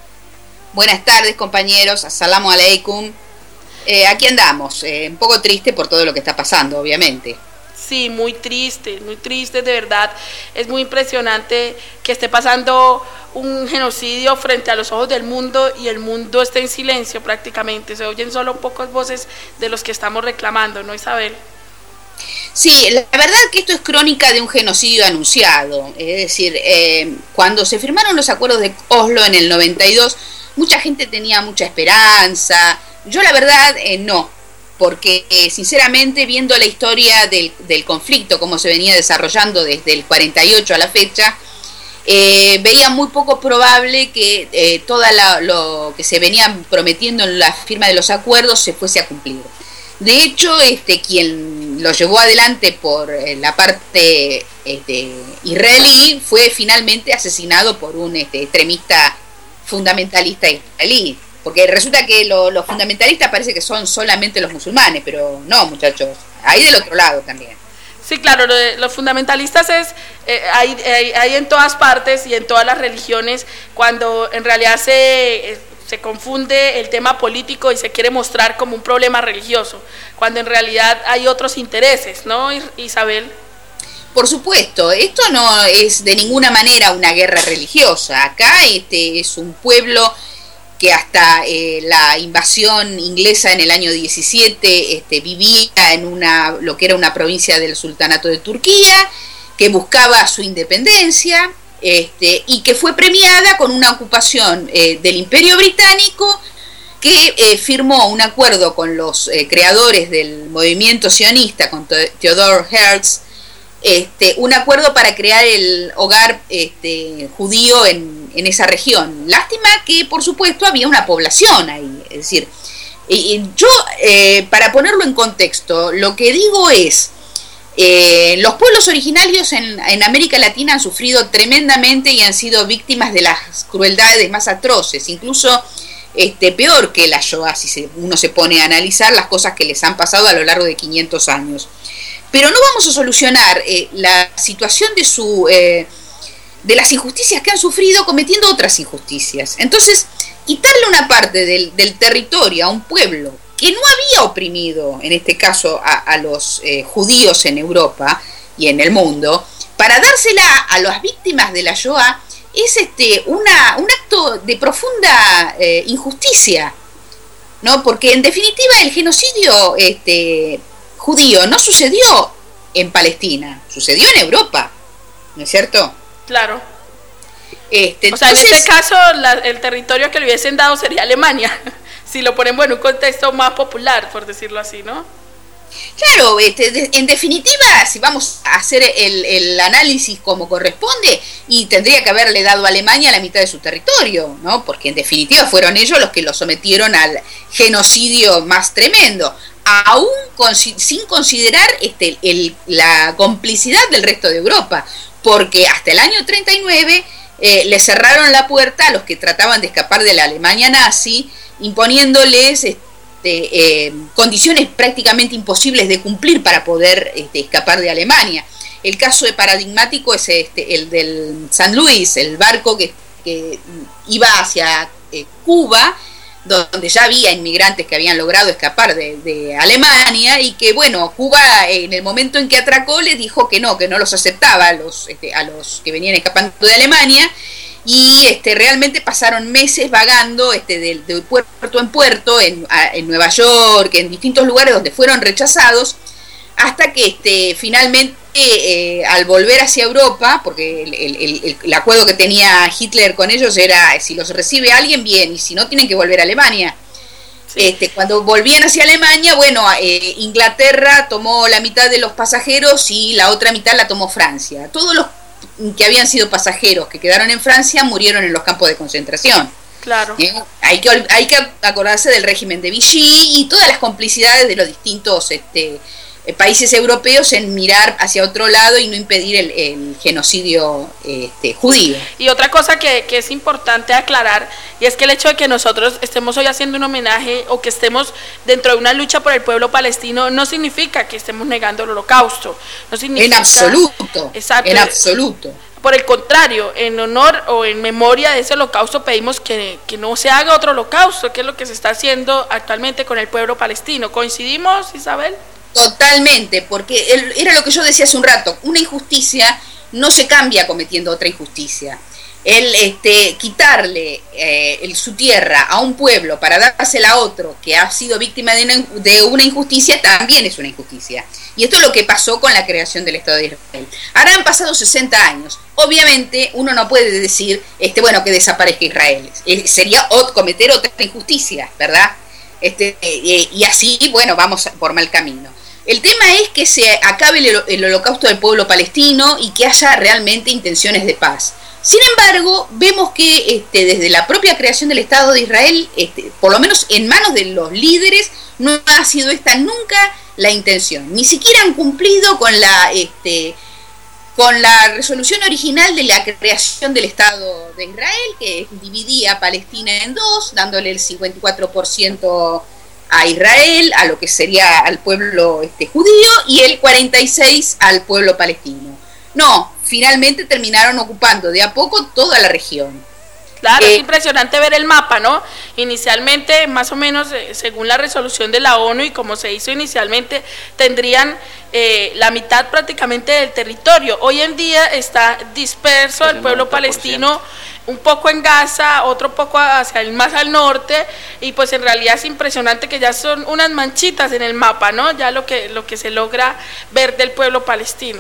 Buenas tardes, compañeros. Asalamu alaikum. Eh, aquí andamos, eh, un poco triste por todo lo que está pasando, obviamente. Sí, muy triste, muy triste, de verdad. Es muy impresionante que esté pasando un genocidio frente a los ojos del mundo y el mundo esté en silencio prácticamente. Se oyen solo pocas voces de los que estamos reclamando, ¿no, Isabel? Sí, la verdad que esto es crónica de un genocidio anunciado. Es decir, eh, cuando se firmaron los acuerdos de Oslo en el noventa y dos, mucha gente tenía mucha esperanza. Yo la verdad eh, no. Porque eh, sinceramente viendo la historia del, del conflicto, cómo se venía desarrollando desde el cuarenta y ocho a la fecha, eh, veía muy poco probable que eh, todo lo que se venía prometiendo en la firma de los acuerdos se fuese a cumplir. De hecho, este, quien lo llevó adelante por eh, la parte este, israelí fue finalmente asesinado por un este, extremista fundamentalista israelí. Porque resulta que lo, los fundamentalistas parece que son solamente los musulmanes, pero no, muchachos, hay del otro lado también. Sí, claro, lo de los fundamentalistas es eh, hay, hay, hay en todas partes y en todas las religiones, cuando en realidad se, eh, se confunde el tema político y se quiere mostrar como un problema religioso, cuando en realidad hay otros intereses, ¿no, Isabel? Por supuesto, esto no es de ninguna manera una guerra religiosa. Acá este es un pueblo que hasta eh, la invasión inglesa en el año diecisiete este, vivía en una lo que era una provincia del sultanato de Turquía, que buscaba su independencia este, y que fue premiada con una ocupación eh, del Imperio Británico, que eh, firmó un acuerdo con los eh, creadores del movimiento sionista, con Theodor Herzl, Este, un acuerdo para crear el hogar este, judío en, en esa región. Lástima que, por supuesto, había una población ahí. Es decir, y, y yo, eh, para ponerlo en contexto, lo que digo es, Eh, los pueblos originarios en, en América Latina han sufrido tremendamente y han sido víctimas de las crueldades más atroces, incluso este, peor que la Shoah, si se, uno se pone a analizar las cosas que les han pasado a lo largo de quinientos años. Pero no vamos a solucionar eh, la situación de su eh, de las injusticias que han sufrido cometiendo otras injusticias. Entonces, quitarle una parte del, del territorio a un pueblo que no había oprimido, en este caso, a, a los eh, judíos en Europa y en el mundo, para dársela a las víctimas de la Shoah, es este una un acto de profunda eh, injusticia, ¿no? Porque en definitiva el genocidio este, judío no sucedió en Palestina, sucedió en Europa, ¿no es cierto? Claro. Este, o sea, entonces, en este caso la, el territorio que le hubiesen dado sería Alemania, si lo ponen bueno, en un contexto más popular, por decirlo así, ¿no? Claro, este, de, en definitiva, si vamos a hacer el, el análisis como corresponde, y tendría que haberle dado a Alemania la mitad de su territorio, ¿no? Porque en definitiva fueron ellos los que lo sometieron al genocidio más tremendo, aún con, sin considerar este, el, la complicidad del resto de Europa, porque hasta el año treinta y nueve eh, le cerraron la puerta a los que trataban de escapar de la Alemania nazi, imponiéndoles este, eh, condiciones prácticamente imposibles de cumplir para poder este, escapar de Alemania. El caso de paradigmático es este, el del San Luis, el barco que, que iba hacia eh, Cuba, donde ya había inmigrantes que habían logrado escapar de, de Alemania, y que bueno, Cuba en el momento en que atracó les dijo que no, que no los aceptaba a los, este, a los que venían escapando de Alemania, y este, realmente pasaron meses vagando este, de, de puerto en puerto, en, a, en Nueva York, en distintos lugares donde fueron rechazados, hasta que este, finalmente eh, al volver hacia Europa, porque el, el, el, el acuerdo que tenía Hitler con ellos era, si los recibe alguien, bien, y si no, tienen que volver a Alemania. Sí. Este, cuando volvían hacia Alemania, bueno, eh, Inglaterra tomó la mitad de los pasajeros y la otra mitad la tomó Francia. Todos los que habían sido pasajeros que quedaron en Francia murieron en los campos de concentración. Claro. ¿Eh? Hay que, hay que acordarse del régimen de Vichy y todas las complicidades de los distintos este, países europeos en mirar hacia otro lado y no impedir el, el genocidio este, judío. Y otra cosa que, que es importante aclarar, y es que el hecho de que nosotros estemos hoy haciendo un homenaje o que estemos dentro de una lucha por el pueblo palestino no significa que estemos negando el holocausto. No significa, en absoluto, exacto, en absoluto. Por el contrario, en honor o en memoria de ese holocausto pedimos que, que no se haga otro holocausto, que es lo que se está haciendo actualmente con el pueblo palestino. ¿Coincidimos, Isabel? Totalmente, porque el, era lo que yo decía hace un rato, una injusticia no se cambia cometiendo otra injusticia. El este, quitarle eh, el, su tierra a un pueblo para dársela a otro que ha sido víctima de una, de una injusticia también es una injusticia. Y esto es lo que pasó con la creación del Estado de Israel. Ahora han pasado sesenta años. Obviamente uno no puede decir este, bueno, que desaparezca Israel. Eh, sería ot, cometer otra injusticia, ¿verdad? Este, eh, y así, bueno, vamos por mal camino. El tema es que se acabe el, el holocausto del pueblo palestino y que haya realmente intenciones de paz. Sin embargo, vemos que este, desde la propia creación del Estado de Israel, este, por lo menos en manos de los líderes, no ha sido esta nunca la intención. Ni siquiera han cumplido con la, este, con la resolución original de la creación del Estado de Israel, que dividía a Palestina en dos, dándole el cincuenta y cuatro por ciento a Israel, a lo que sería al pueblo este, judío, y el cuarenta y seis por ciento al pueblo palestino. No, finalmente terminaron ocupando de a poco toda la región. Claro, eh, es impresionante ver el mapa, ¿no? Inicialmente, más o menos, eh, según la resolución de la ONU y como se hizo inicialmente, tendrían eh, la mitad prácticamente del territorio. Hoy en día está disperso el pueblo palestino, un poco en Gaza, otro poco hacia el, más al norte, y pues en realidad es impresionante que ya son unas manchitas en el mapa, ¿no? Ya lo que, lo que se logra ver del pueblo palestino.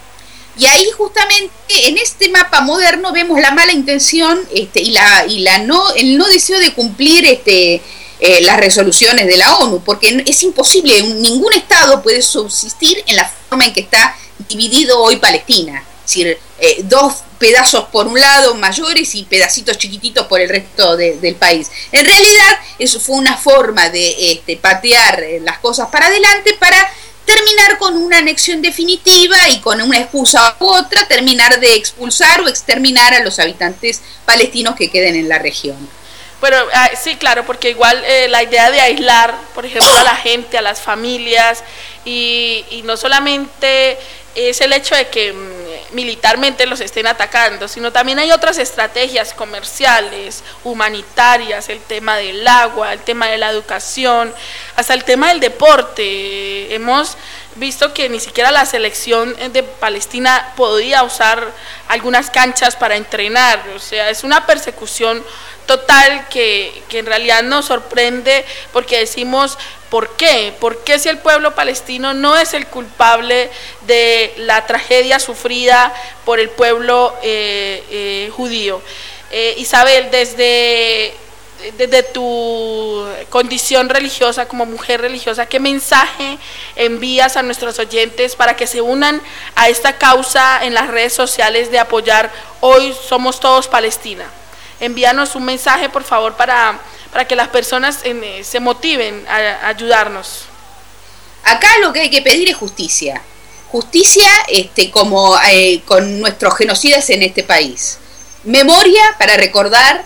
Y ahí justamente en este mapa moderno vemos la mala intención este, y la y la no el no deseo de cumplir este eh, las resoluciones de la ONU, porque es imposible, ningún estado puede subsistir en la forma en que está dividido hoy Palestina, es decir, eh, dos pedazos por un lado mayores y pedacitos chiquititos por el resto de, del país. En realidad eso fue una forma de este, patear las cosas para adelante para terminar con una anexión definitiva y con una excusa u otra terminar de expulsar o exterminar a los habitantes palestinos que queden en la región. Bueno, sí, claro, porque igual eh, la idea de aislar, por ejemplo, a la gente, a las familias, y, y no solamente es el hecho de que mm, militarmente los estén atacando, sino también hay otras estrategias comerciales, humanitarias, el tema del agua, el tema de la educación, hasta el tema del deporte. Hemos visto que ni siquiera la selección de Palestina podía usar algunas canchas para entrenar, o sea, es una persecución total que, que en realidad nos sorprende, porque decimos, ¿por qué? ¿Por qué si el pueblo palestino no es el culpable de la tragedia sufrida por el pueblo eh, eh, judío? Eh, Isabel, desde, desde tu condición religiosa, como mujer religiosa, ¿qué mensaje envías a nuestros oyentes para que se unan a esta causa en las redes sociales de apoyar Hoy Somos Todos Palestina? Envíanos un mensaje, por favor, para, para que las personas eh, se motiven a, a ayudarnos. Acá lo que hay que pedir es justicia. Justicia este, como eh, con nuestros genocidas en este país. Memoria para recordar,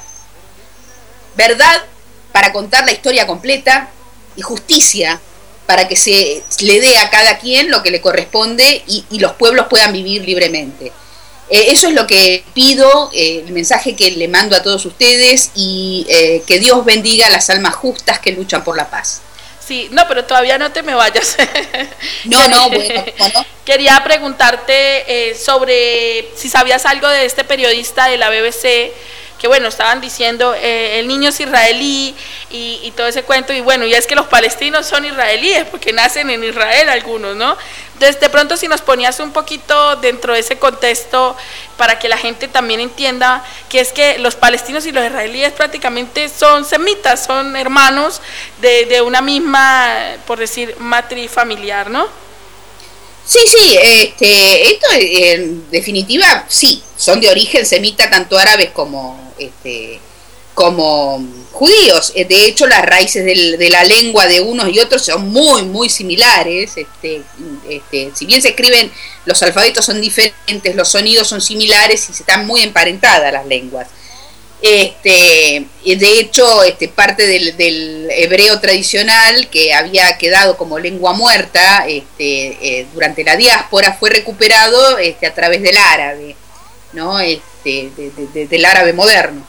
verdad para contar la historia completa y justicia para que se le dé a cada quien lo que le corresponde y, y los pueblos puedan vivir libremente. Eh, eso es lo que pido, eh, el mensaje que le mando a todos ustedes y eh, que Dios bendiga a las almas justas que luchan por la paz. Sí, no, pero todavía no te me vayas. No, no, bueno, bueno. Quería preguntarte eh, sobre si sabías algo de este periodista de la B B C, que bueno, estaban diciendo eh, el niño es israelí y, y todo ese cuento, y bueno, y es que los palestinos son israelíes porque nacen en Israel algunos, ¿no? Entonces, de pronto si nos ponías un poquito dentro de ese contexto para que la gente también entienda que es que los palestinos y los israelíes prácticamente son semitas, son hermanos de, de una misma, por decir, matriz familiar, ¿no? Sí, sí, este, esto en definitiva sí, son de origen semita tanto árabes como este, como judíos. De hecho, las raíces del, de la lengua de unos y otros son muy, muy similares. Este, este, si bien se escriben, los alfabetos son diferentes, los sonidos son similares y están muy emparentadas las lenguas. Este, de hecho, este, parte del, del hebreo tradicional que había quedado como lengua muerta este, eh, durante la diáspora fue recuperado este, a través del árabe, ¿no? Este, de, de, de, del árabe moderno,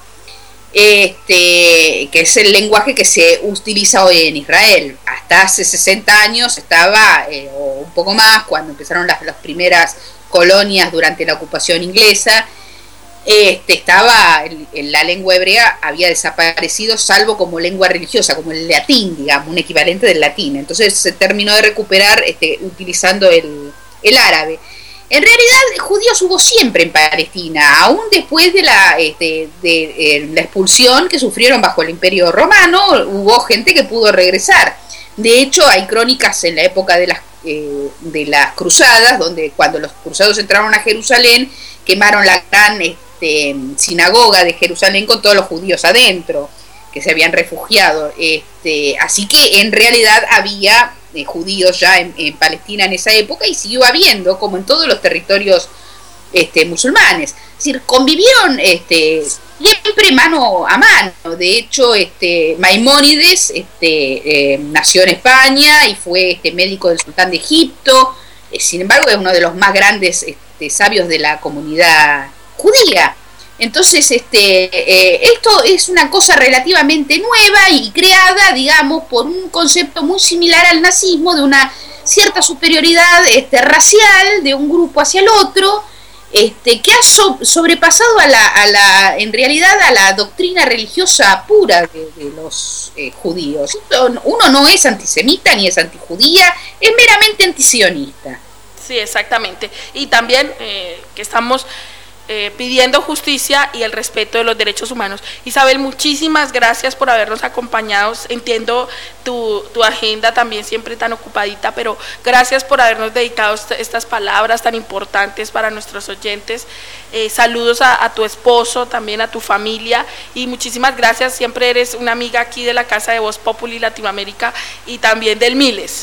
este, que es el lenguaje que se utiliza hoy en Israel. Hasta hace sesenta años estaba, eh, o un poco más, cuando empezaron las, las primeras colonias durante la ocupación inglesa. Este, estaba en la lengua hebrea había desaparecido salvo como lengua religiosa, como el latín, digamos, un equivalente del latín. Entonces se terminó de recuperar este, utilizando el, el árabe. En realidad, judíos hubo siempre en Palestina, aún después de la, este, de, eh, la expulsión que sufrieron bajo el Imperio Romano, hubo gente que pudo regresar. De hecho, hay crónicas en la época de las, eh, de las cruzadas, donde cuando los cruzados entraron a Jerusalén, quemaron la gran este, sinagoga de Jerusalén con todos los judíos adentro, que se habían refugiado. Este, así que en realidad había eh, judíos ya en, en Palestina en esa época y siguió habiendo, como en todos los territorios este, musulmanes. Es decir, convivieron este, siempre mano a mano. De hecho, este, Maimónides este, eh, nació en España y fue este, médico del sultán de Egipto. Eh, sin embargo, es uno de los más grandes este, sabios de la comunidad judía. Entonces, este, eh, esto es una cosa relativamente nueva y creada, digamos, por un concepto muy similar al nazismo, de una cierta superioridad este, racial de un grupo hacia el otro, este, que ha so- sobrepasado a la, a la, en realidad, a la doctrina religiosa pura de, de los eh, judíos. Uno no es antisemita ni es antijudía, es meramente antisionista. Sí, exactamente. Y también eh, que estamos eh, pidiendo justicia y el respeto de los derechos humanos. Isabel, muchísimas gracias por habernos acompañado. Entiendo tu, tu agenda también siempre tan ocupadita, pero gracias por habernos dedicado est- estas palabras tan importantes para nuestros oyentes. Eh, saludos a, a tu esposo, también a tu familia, y muchísimas gracias. Siempre eres una amiga aquí de la Casa de Voz Populi Latinoamérica y también del Miles.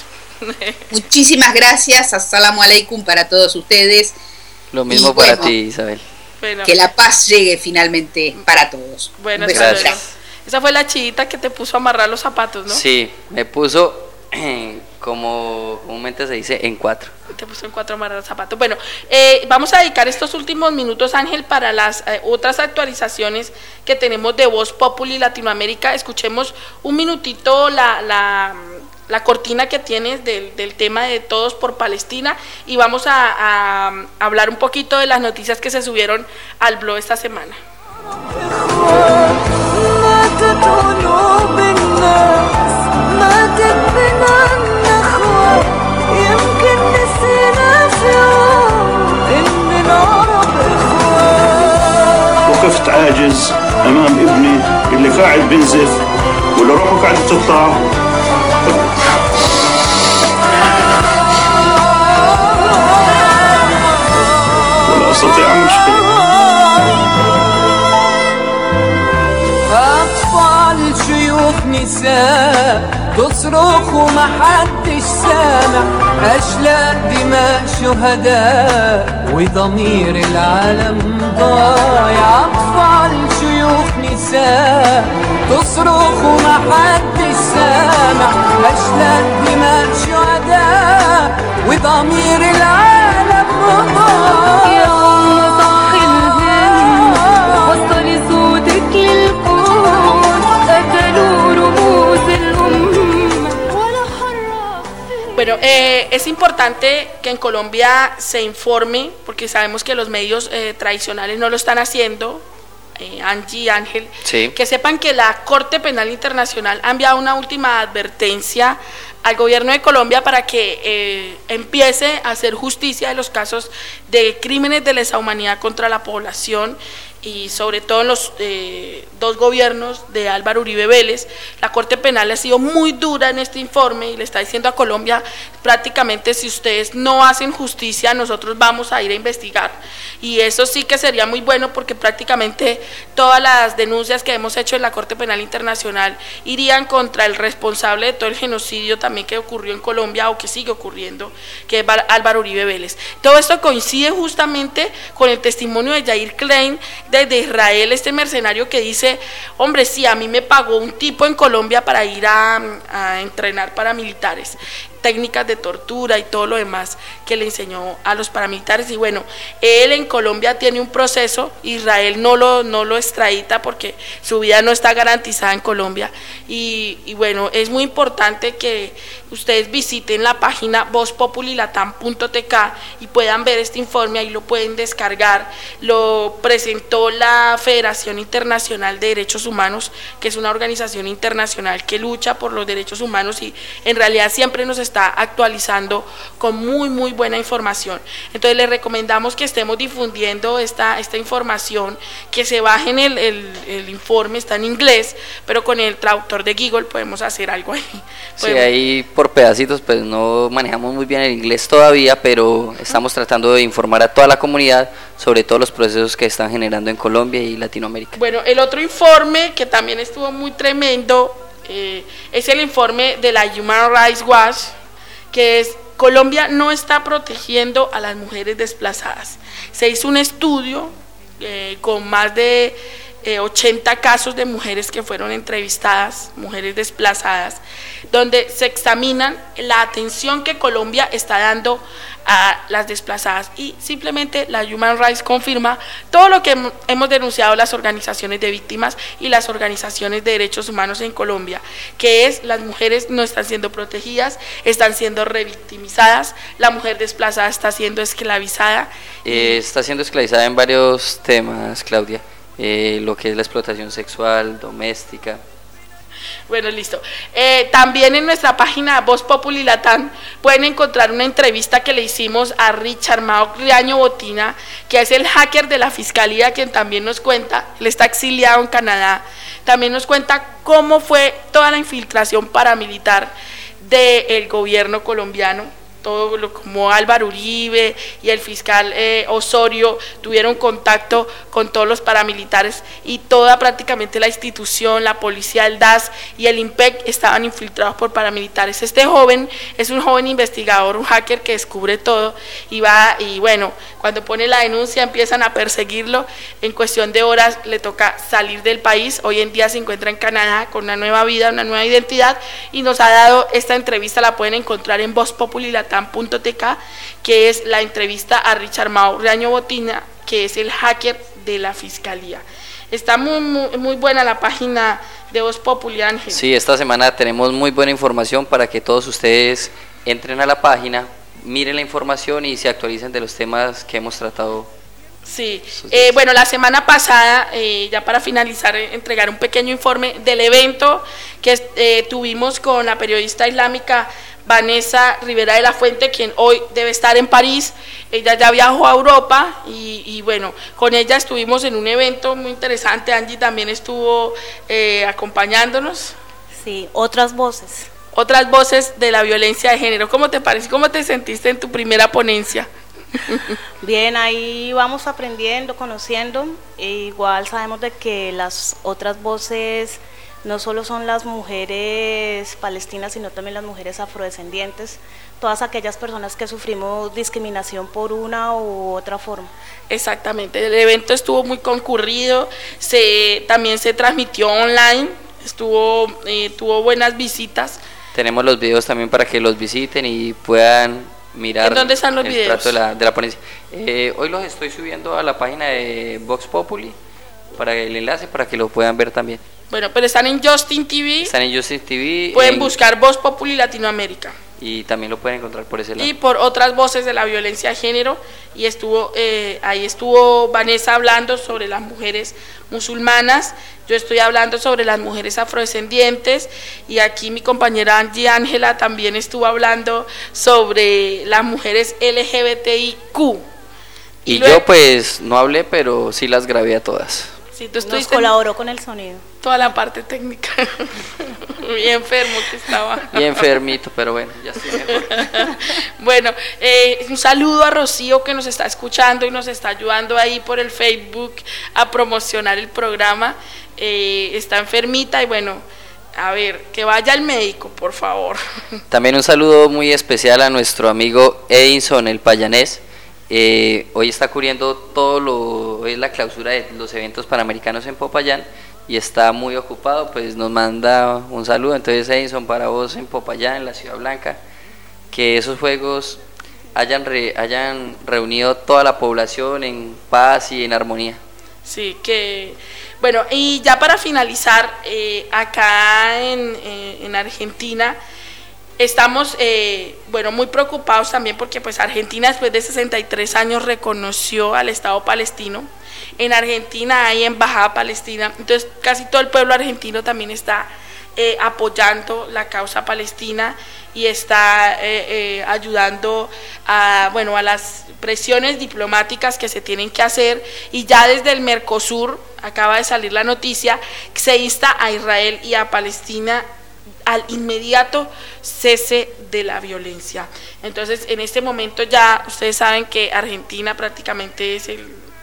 Muchísimas gracias, assalamu alaikum para todos ustedes. Lo mismo Y para bueno, ti, Isabel. Bueno. Que la paz llegue finalmente para todos. Bueno, Un beso. hasta luego. Esa fue la chivita que te puso a amarrar los zapatos, ¿no? Sí, me puso, como comúnmente se dice, en cuatro. Te puso en cuatro amarrar los zapatos. Bueno, eh, vamos a dedicar estos últimos minutos, Ángel, para las eh, otras actualizaciones que tenemos de Voz Populi Latinoamérica. Escuchemos un minutito la, la, la cortina que tienes del, del tema de Todos por Palestina y vamos a, a, a hablar un poquito de las noticias que se subieron al blog esta semana. ماتت قلوب الناس ماتت بنا النخوة يمكن نسينا في يوم إن العرب إخوة وقفت عاجز أمام ابني اللي قاعد بنزف واللي روحه قاعد تقطع ولا أستطيع أن أشكر أطفال شيوخ نساء تصرخ ومحدش سامع أشلاء دماء شهداء وضمير العالم ضايع أطفال شيوخ نساء تصرخ ومحدش سامع أشلاء دماء شهداء وضمير العالم ضايع يا طاق الهم وصل صوتك للقوس قتلوا رموز الأمة Bueno, eh, es importante que en Colombia se informe, porque sabemos que los medios eh, tradicionales no lo están haciendo, eh, Angie, Ángel, Sí. que sepan que la Corte Penal Internacional ha enviado una última advertencia al gobierno de Colombia para que eh, empiece a hacer justicia de los casos de crímenes de lesa humanidad contra la población y sobre todo en los eh, dos gobiernos de Álvaro Uribe Vélez. La Corte Penal ha sido muy dura en este informe y le está diciendo a Colombia prácticamente si ustedes no hacen justicia nosotros vamos a ir a investigar, y eso sí que sería muy bueno porque prácticamente todas las denuncias que hemos hecho en la Corte Penal Internacional irían contra el responsable de todo el genocidio también que ocurrió en Colombia o que sigue ocurriendo, que es Álvaro Uribe Vélez. Todo esto coincide justamente con el testimonio de Yair Klein desde Israel, este mercenario que dice, hombre, sí, a mí me pagó un tipo en Colombia para ir a, a entrenar paramilitares, técnicas de tortura y todo lo demás que le enseñó a los paramilitares, y bueno, él en Colombia tiene un proceso, Israel no lo, no lo extradita porque su vida no está garantizada en Colombia, y, y bueno, es muy importante que ustedes visiten la página voz populi latam punto t k y puedan ver este informe, ahí lo pueden descargar, lo presentó la Federación Internacional de Derechos Humanos, que es una organización internacional que lucha por los derechos humanos y en realidad siempre nos está actualizando con muy muy buena información. Entonces les recomendamos que estemos difundiendo esta, esta información, que se bajen el, el, el informe, está en inglés, pero con el traductor de Google podemos hacer algo ahí. Sí, ahí por pedacitos, pues no manejamos muy bien el inglés todavía, pero estamos tratando de informar a toda la comunidad sobre todos los procesos que están generando en Colombia y Latinoamérica. Bueno, el otro informe que también estuvo muy tremendo eh, es el informe de la Human Rights Watch, que es Colombia no está protegiendo a las mujeres desplazadas. Se hizo un estudio eh, con más de eh, ochenta casos de mujeres que fueron entrevistadas, mujeres desplazadas, donde se examinan la atención que Colombia está dando a las desplazadas, y simplemente la Human Rights confirma todo lo que hemos denunciado las organizaciones de víctimas y las organizaciones de derechos humanos en Colombia, que es las mujeres no están siendo protegidas, están siendo revictimizadas, la mujer desplazada está siendo esclavizada. Eh, está siendo esclavizada en varios temas, Claudia, eh, lo que es la explotación sexual, doméstica. Bueno, listo. Eh, también en nuestra página Voz Populi Latam pueden encontrar una entrevista que le hicimos a Richard Mao Riaño Botina, que es el hacker de la Fiscalía, quien también nos cuenta, él está exiliado en Canadá, también nos cuenta cómo fue toda la infiltración paramilitar del gobierno colombiano. todo lo como Álvaro Uribe y el fiscal eh, Osorio tuvieron contacto con todos los paramilitares y toda prácticamente la institución, la policía, el D A S y el IMPEC estaban infiltrados por paramilitares. Este joven es un joven investigador, un hacker que descubre todo y va, y bueno, cuando pone la denuncia empiezan a perseguirlo, en cuestión de horas le toca salir del país, hoy en día se encuentra en Canadá con una nueva vida, una nueva identidad y nos ha dado esta entrevista, la pueden encontrar en voz populi latam punto t k, que es la entrevista a Richard Mauriaño Botina, que es el hacker de la Fiscalía. Está muy, muy, muy buena la página de Voz Populi, Ángel. Sí, esta semana tenemos muy buena información para que todos ustedes entren a la página, miren la información y se actualicen de los temas que hemos tratado. Sí, eh, bueno, la semana pasada, eh, ya para finalizar, eh, entregar un pequeño informe del evento que eh, tuvimos con la periodista islámica Vanessa Rivera de la Fuente, quien hoy debe estar en París. Ella ya viajó a Europa y, y bueno, con ella estuvimos en un evento muy interesante. Angie también estuvo eh, acompañándonos. Sí, otras voces. Otras voces de la violencia de género. ¿Cómo te parece? ¿Cómo te sentiste en tu primera ponencia? Bien, ahí vamos aprendiendo, conociendo. E igual sabemos de que las otras voces no solo son las mujeres palestinas, sino también las mujeres afrodescendientes, todas aquellas personas que sufrimos discriminación por una u otra forma. Exactamente, el evento estuvo muy concurrido, se, también se transmitió online, estuvo, eh, tuvo buenas visitas. Tenemos los videos también para que los visiten y puedan mirar. ¿En dónde están los el videos? trato de la, de la ponencia. Eh, hoy los estoy subiendo a la página de Vox Populi, para el enlace para que lo puedan ver también. Bueno, pero están en Justin T V. Están en Justin T V. Pueden en, buscar Voz Populi Latinoamérica. Y también lo pueden encontrar por ese lado. Y por otras voces de la violencia de género. Y estuvo eh, ahí estuvo Vanessa hablando sobre las mujeres musulmanas. Yo estoy hablando sobre las mujeres afrodescendientes. Y aquí mi compañera Angie Ángela también estuvo hablando sobre las mujeres L G B T I Q. Y, y luego, yo pues no hablé, pero sí las grabé a todas. Sí, tú Nos colaboró con el sonido. Toda la parte técnica. Muy enfermo que estaba. Bien enfermito, pero bueno, ya estoy mejor. Bueno, eh, un saludo a Rocío que nos está escuchando y nos está ayudando ahí por el Facebook a promocionar el programa. Eh, está enfermita y bueno, a ver, que vaya al médico, por favor. También un saludo muy especial a nuestro amigo Edinson, el payanés. Eh, hoy está cubriendo todo lo es la clausura de los eventos panamericanos en Popayán y está muy ocupado, pues nos manda un saludo. Entonces, Edison, para vos en Popayán, en la Ciudad Blanca, que esos juegos hayan re, hayan reunido toda la población en paz y en armonía. Sí, que bueno, y ya para finalizar, eh, acá en, eh, en Argentina estamos eh, bueno, muy preocupados también porque pues Argentina después de sesenta y tres años reconoció al Estado palestino. En Argentina hay embajada palestina, entonces casi todo el pueblo argentino también está eh, apoyando la causa palestina y está eh, eh, ayudando a, bueno, a las presiones diplomáticas que se tienen que hacer, y ya desde el Mercosur acaba de salir la noticia que se insta a Israel y a Palestina al inmediato cese de la violencia. Entonces, en este momento ya ustedes saben que Argentina prácticamente es el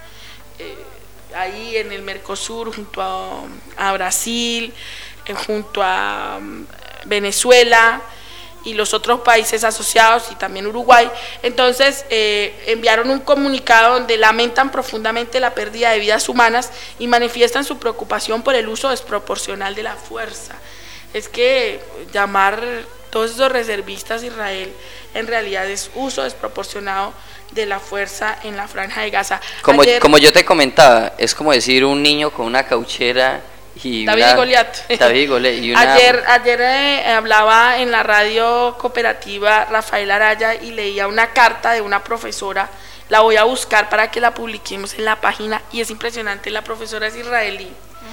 eh, ahí en el Mercosur junto a, a Brasil, eh, junto a um, Venezuela y los otros países asociados y también Uruguay. Entonces eh, enviaron un comunicado donde lamentan profundamente la pérdida de vidas humanas y manifiestan su preocupación por el uso desproporcional de la fuerza. Es que llamar todos esos reservistas a Israel en realidad es uso desproporcionado de la fuerza en la Franja de Gaza. Como, Ayer, como yo te comentaba, es como decir un niño con una cauchera y David una, y Goliat. David y Goliat y una, ayer ayer eh, hablaba en la radio cooperativa Rafael Araya y leía una carta de una profesora. La voy a buscar para que la publiquemos en la página y es impresionante. La profesora es israelí.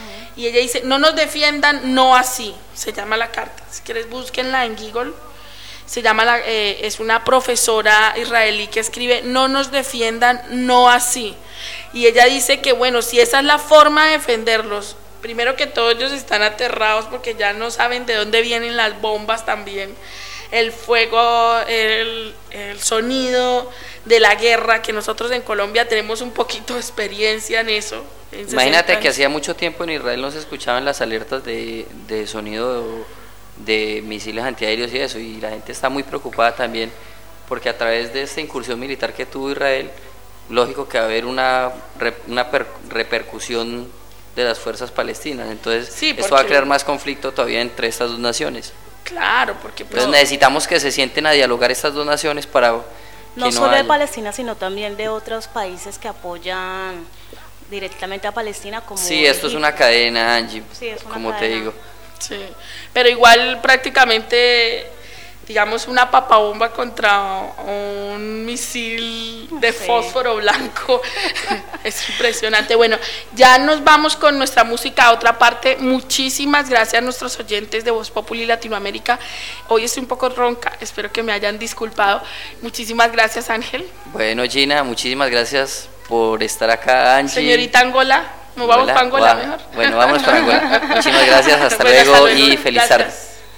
Y ella dice, no nos defiendan, no así, se llama la carta. Si quieres búsquenla en Google. Se llama la, eh, es una profesora israelí que escribe, no nos defiendan, no así. Y ella dice que bueno, si esa es la forma de defenderlos, primero que todo ellos están aterrados porque ya no saben de dónde vienen las bombas también. el fuego, el, el sonido de la guerra, que nosotros en Colombia tenemos un poquito de experiencia en eso. En Imagínate que hacía mucho tiempo en Israel no se escuchaban las alertas de, de sonido de misiles antiaéreos y eso, y la gente está muy preocupada también porque a través de esta incursión militar que tuvo Israel, lógico que va a haber una, una per, repercusión de las fuerzas palestinas, entonces sí, esto va a crear más conflicto todavía entre estas dos naciones. Claro, porque pues, entonces necesitamos que se sienten a dialogar estas dos naciones para que no, no solo haya... de Palestina, sino también de otros países que apoyan directamente a Palestina, como sí, esto Egipto. Es una cadena, Angie, sí, es una como cadena. Te digo. Sí, pero igual prácticamente, digamos, una papabomba contra un misil de sí. fósforo blanco es impresionante. Bueno, ya nos vamos con nuestra música a otra parte. Muchísimas gracias a nuestros oyentes de Voz Populi Latinoamérica. Hoy estoy un poco ronca, espero que me hayan disculpado. Muchísimas gracias, Ángel. Bueno, Gina, muchísimas gracias por estar acá, Angie. Señorita Angola. ¿No vamos para Angola wow. mejor? Bueno, vamos para Angola. Muchísimas gracias, hasta, bueno, luego, hasta luego y feliz tarde.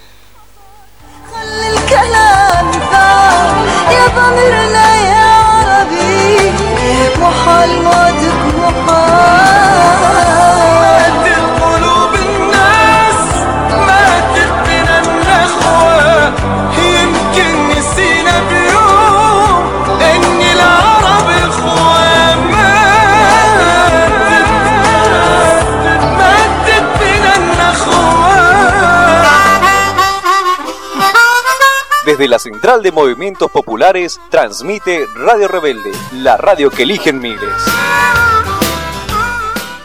Desde la Central de Movimientos Populares transmite Radio Rebelde, la radio que eligen miles.